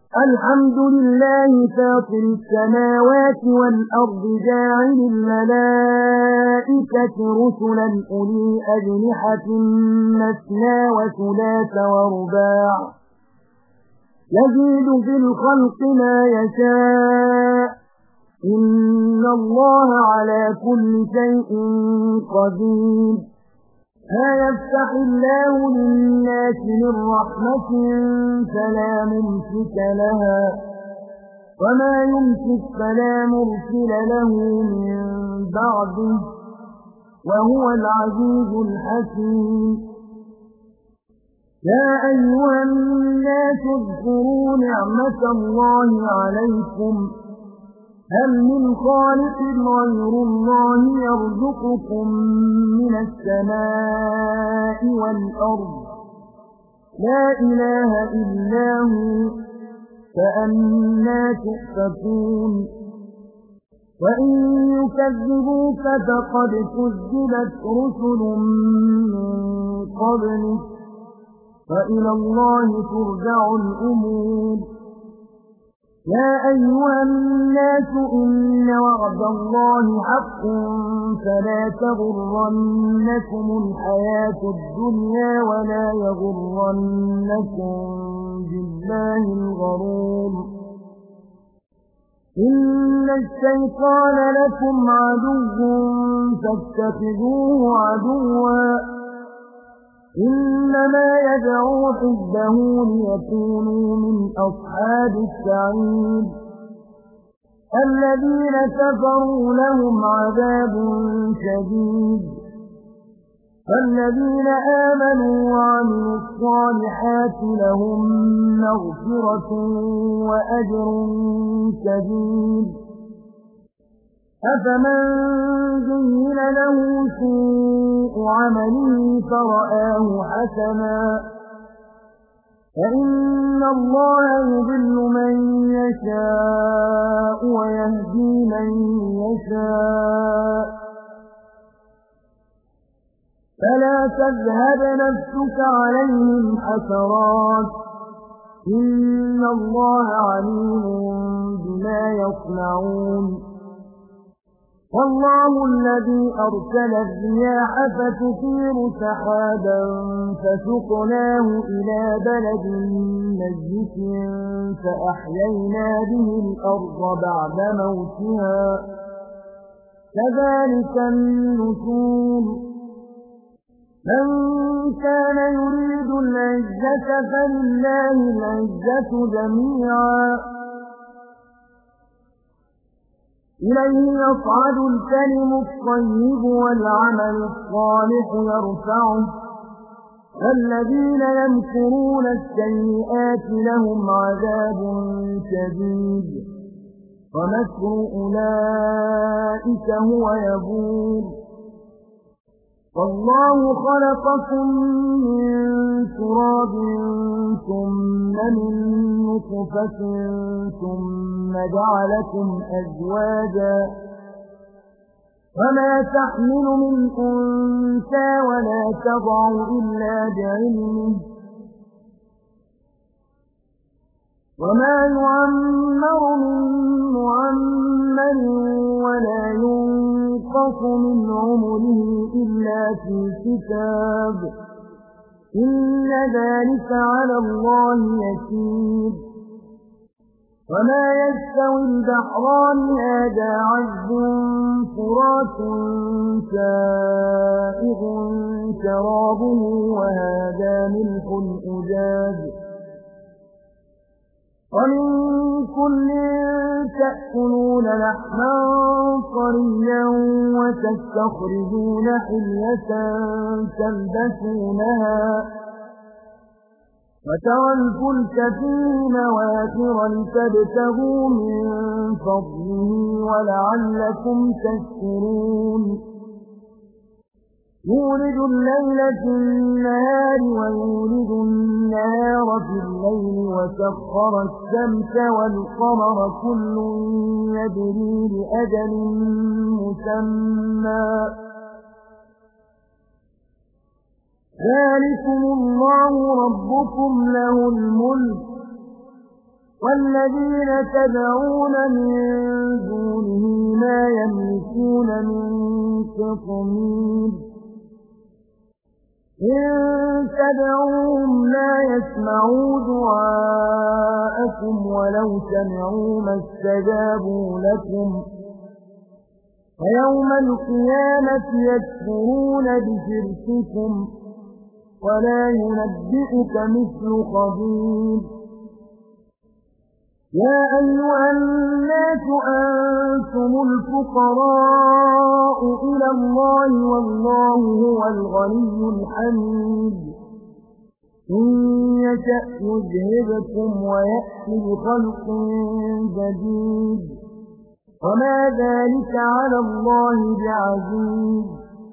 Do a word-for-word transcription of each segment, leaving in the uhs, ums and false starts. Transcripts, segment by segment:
الحمد لله فاطر السماوات والأرض جاعل الملائكة رسلا أولي أجنحة مثنى وثلاث ورباع يزيد في الخلق ما يشاء إن الله على كل شيء قدير ما يفتح الله للناس من رحمة فلا ممسك لها وما يمسك فلا مرسل له من بعده وهو العزيز الحكيم يا أيها الناس اذكروا نعمة الله عليكم هل من خالق غير الله يرزقكم من السماء والأرض لا إله إلا هو فأنى تؤفكون وإن يكذبوك فقد كذبت رسل من قبلك فإلى الله ترجع الأمور يا أيها الناس إن وعد الله حق فلا تغرنكم الحياة الدنيا ولا يغرنكم بالله الغرور إن الشيطان لكم عدو فاتخذوه عدوا إنما يدعو حزبه ليكونوا من أصحاب السعير الذين كفروا لهم عذاب شديد فالذين آمنوا وعملوا الصالحات لهم مغفرة وأجر كبير أفمن زين له سوء عمله فرآه حسنا فإن الله يضل من يشاء ويهدي من يشاء فلا تذهب نفسك عليهم حسرات إن الله عليم بما يصنعون والله الذي أرسل الرياح فتثير سحابا فسقناه إلى بلد ميت فأحيينا به الأرض بعد موتها كذلك النشور من كان يريد العزة فلله العزة جميعا إليه يصعد الكلم الطيب والعمل الصالح يرفعه والذين يمكرون السيئات لهم عذاب شديد ومكر أولئك هو يبور والله خلقكم من تراب ثم من نطفة ثم جعلكم أزواجا وما تحمل من أنثى ولا تضع إلا بعلمه وما يعمر من معمر ولا ينقص من عمره إلا في كتاب إن ذلك على الله يسير وما يستوي البحران هذا عذب فرات سائغ شرابه وهذا ملح أجاج ومن كل تأكلون لحما طريا وتستخرجون حلية تلبسونها وترى الفلك فيه مواخر لتبتغوا من فضله ولعلكم تشكرون يولد الليل في النهار ويولد النهار في الليل وسخر الشمس والقمر كل يجري لأجل مسمى ذلكم الله ربكم له الملك والذين تدعون من دونه ما يملكون من قطمير إن تدعوهم لا يسمعوا دعاءكم ولو سمعوا ما استجابوا لكم ويوم القيامة يكفرون بشرككم ولا ينبئك مثل خبير يا أيها الناس أنتم الفقراء إلى الله والله هو الغني الحميد إن يشأ يذهبكم ويأتي بخلق جديد وما ذلك على الله بعزيز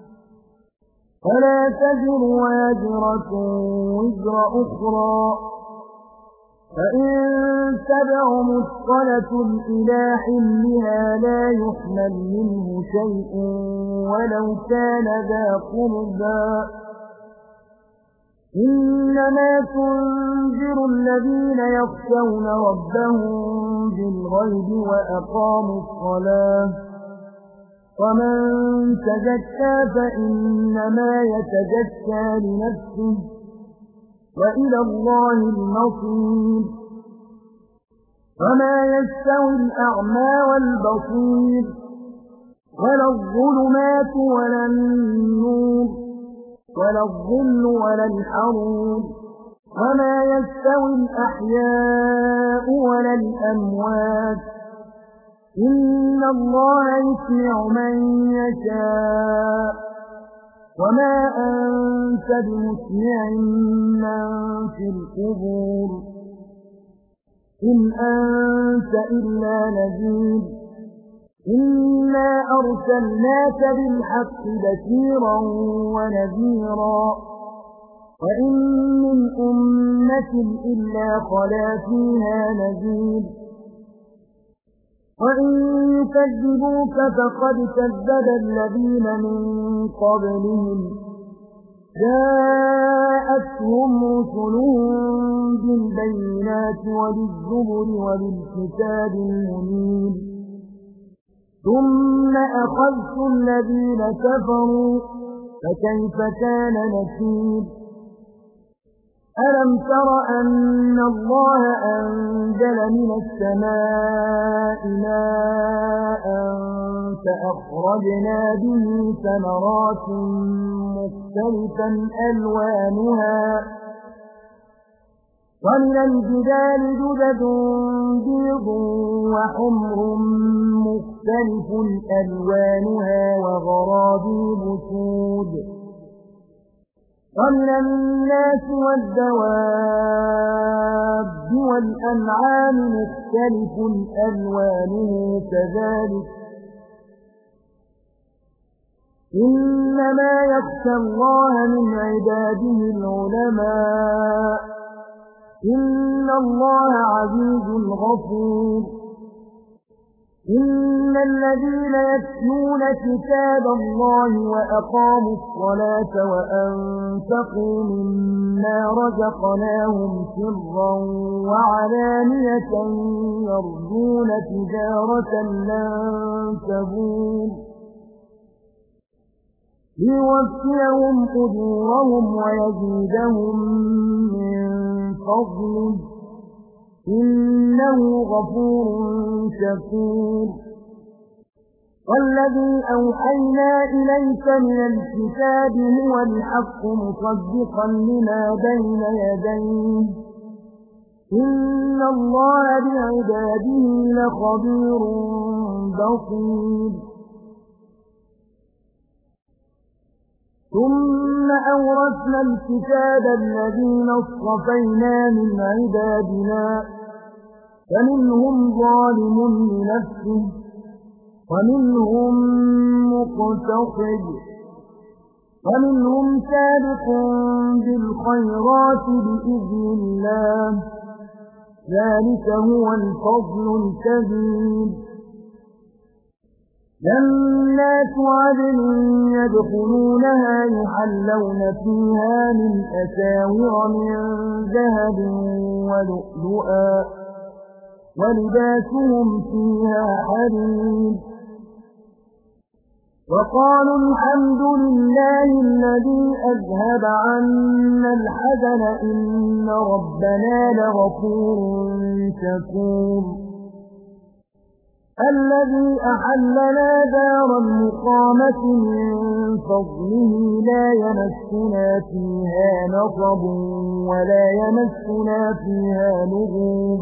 ولا تزر وازرة وزر أخرى فإن تدع مثقلة إلى حملها لا يحمل منه شيء ولو كان ذا قربى إنما تنذر الذين يخشون ربهم بالغيب وأقاموا الصلاة ومن تزكى فإنما يتزكى لنفسه وإلى الله المصير وما يستوي الأعمى والبصير ولا الظلمات ولا النور ولا الظل ولا الحرور وما يستوي الأحياء ولا الأموات إن الله يسمع من يشاء وما أنت بمسمع من في القبور إن أنت إلا نذير إنا أرسلناك بالحق بشيرا ونذيرا وإن من أمة إلا خلا فيها نذير وإن يكذبوك فقد كذب الذين من قبلهم جاءتهم رسلهم بالبينات وبالزبر وبالكتاب المنير ثم أخذت الذين كفروا فكيف كان نكير ألم تر أن الله أنزل من السماء ماء فأخرجنا به ثمرات مختلفا ألوانها ومن الجبال جدد بيض وحمر مختلف ألوانها وغرابيب سود ومن الناس والدواب والأنعام مختلف ألوانه كذلك إنما يخشى الله من عباده العلماء إن الله عزيز غفور إن الذين يتلون كتاب الله وأقاموا الصلاة وأنفقوا مما رزقناهم سرا وعلانية يرجون تجارة لن تبور ليوفيهم أجورهم ويزيدهم من فضله إنه غفور شكور والذي أوحينا إليك من الكتاب هو الحق مصدقا لما بين يديه إن الله بعباده لخبير بصير ثم أورثنا الكتاب الذين اصطفينا من عبادنا فمنهم ظالم لنفسه ومنهم مقتصد ومنهم سابق بالخيرات بإذن الله ذلك هو الفضل الكبير جنات عدن يدخلونها يحلون فيها من أساور من ذهب ولؤلؤا ولباسهم فيها حرير وقالوا الحمد لله الذي أذهب عنا الحزن إن ربنا لغفور شكور الذي أحلنا دار المقامة من فضله لا يمسنا فيها نصب ولا يمسنا فيها لغوب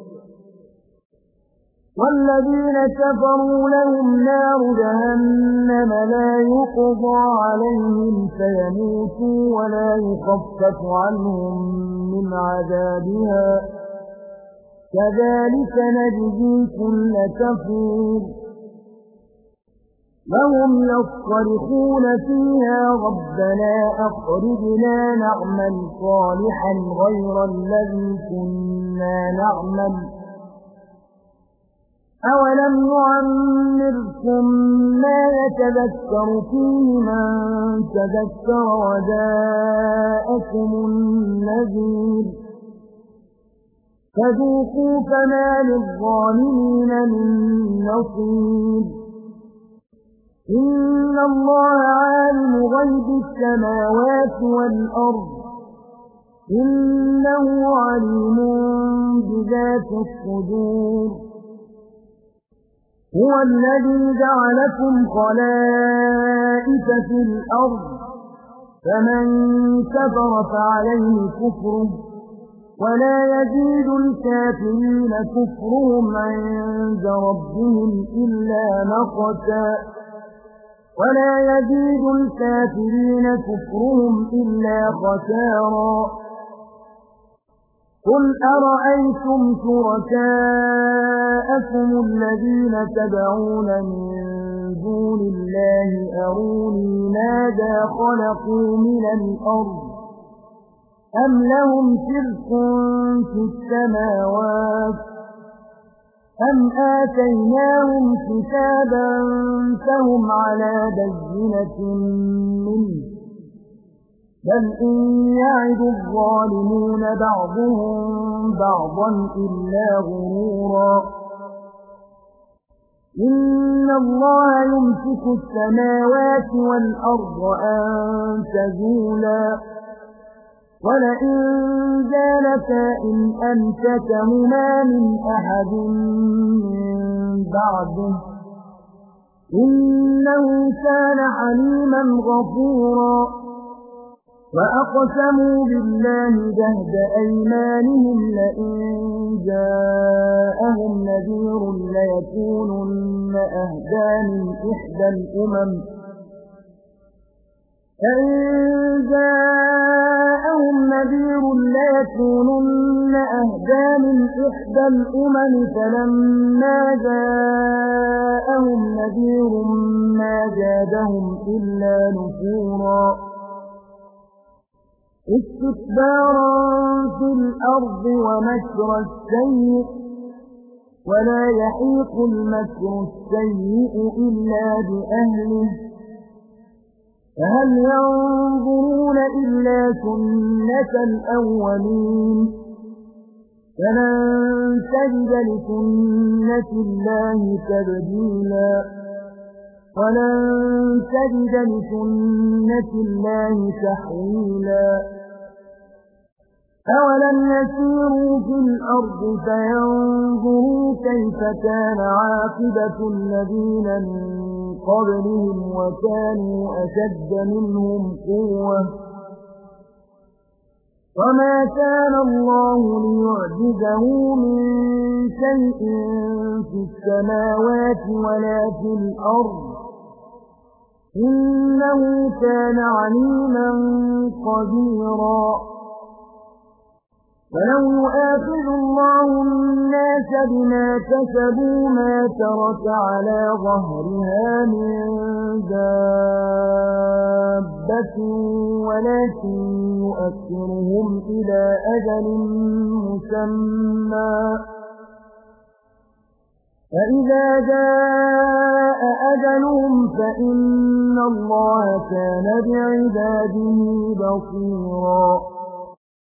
والذين كفروا لهم نار جهنم لا يقضى عليهم فيموتوا ولا يخفف عنهم من عذابها كذلك نجزي كل كفور وهم يصطرخون فيها ربنا أخرجنا نعمل صالحا غير الذي كنا نعمل أولم نعمركم ما يتذكر فيه من تذكر وجاءكم النذير فذوقوا فما للظالمين من نصير إن الله عالم غيب السماوات والأرض إنه عليم بذات الصدور هو الذي جعلكم خلائف في الأرض فمن كفر فعليه كفره ولا يزيد الكافرين كفرهم عند ربهم إلا مقتا ولا يزيد الكافرين كفرهم إلا خسارا قل أرأيتم شركاءكم الذين تدعون من دون الله أروني ماذا خلقوا من الأرض أم لهم شرك في السماوات أم آتيناهم كتابا فهم على بينة منه بل إن يعد الظالمون بعضهم بعضا إلا غرورا إن الله يمسك السماوات والأرض أن تزولا ولئن زالتا إن أمسكهما من أحد من بعده إنه كان حليما غفورا وأقسموا بالله جهد أيمانهم لئن جاءهم نذير ليكونن أهدى من إحدى الأمم فإن جاءهم نذير ليكونن أهدى من إحدى الأمم فلما جاءهم نذير ما زادهم إلا نفورا استكبارا في الأرض ومكر السيء ولا يحيق المكر السيء إلا بأهله فهل ينظرون إلا سنة الأولين فلن تجد لسنة الله تبديلا ولن تجد لسنة الله تحويلا أولم يسيروا في الأرض فينظروا كيف كان عاقبة الذين من قبلهم وكانوا أشد منهم قوة وما كان الله ليعجزه من شيء في السماوات ولا في الأرض إنه كان عليما قديرا ولو يؤاخذ الله الناس بما كسبوا ما ترك على ظهرها من دابة ولكن يؤخرهم إلى أجل مسمى فإذا جاء أجلهم فإن الله كان بعباده بصيرا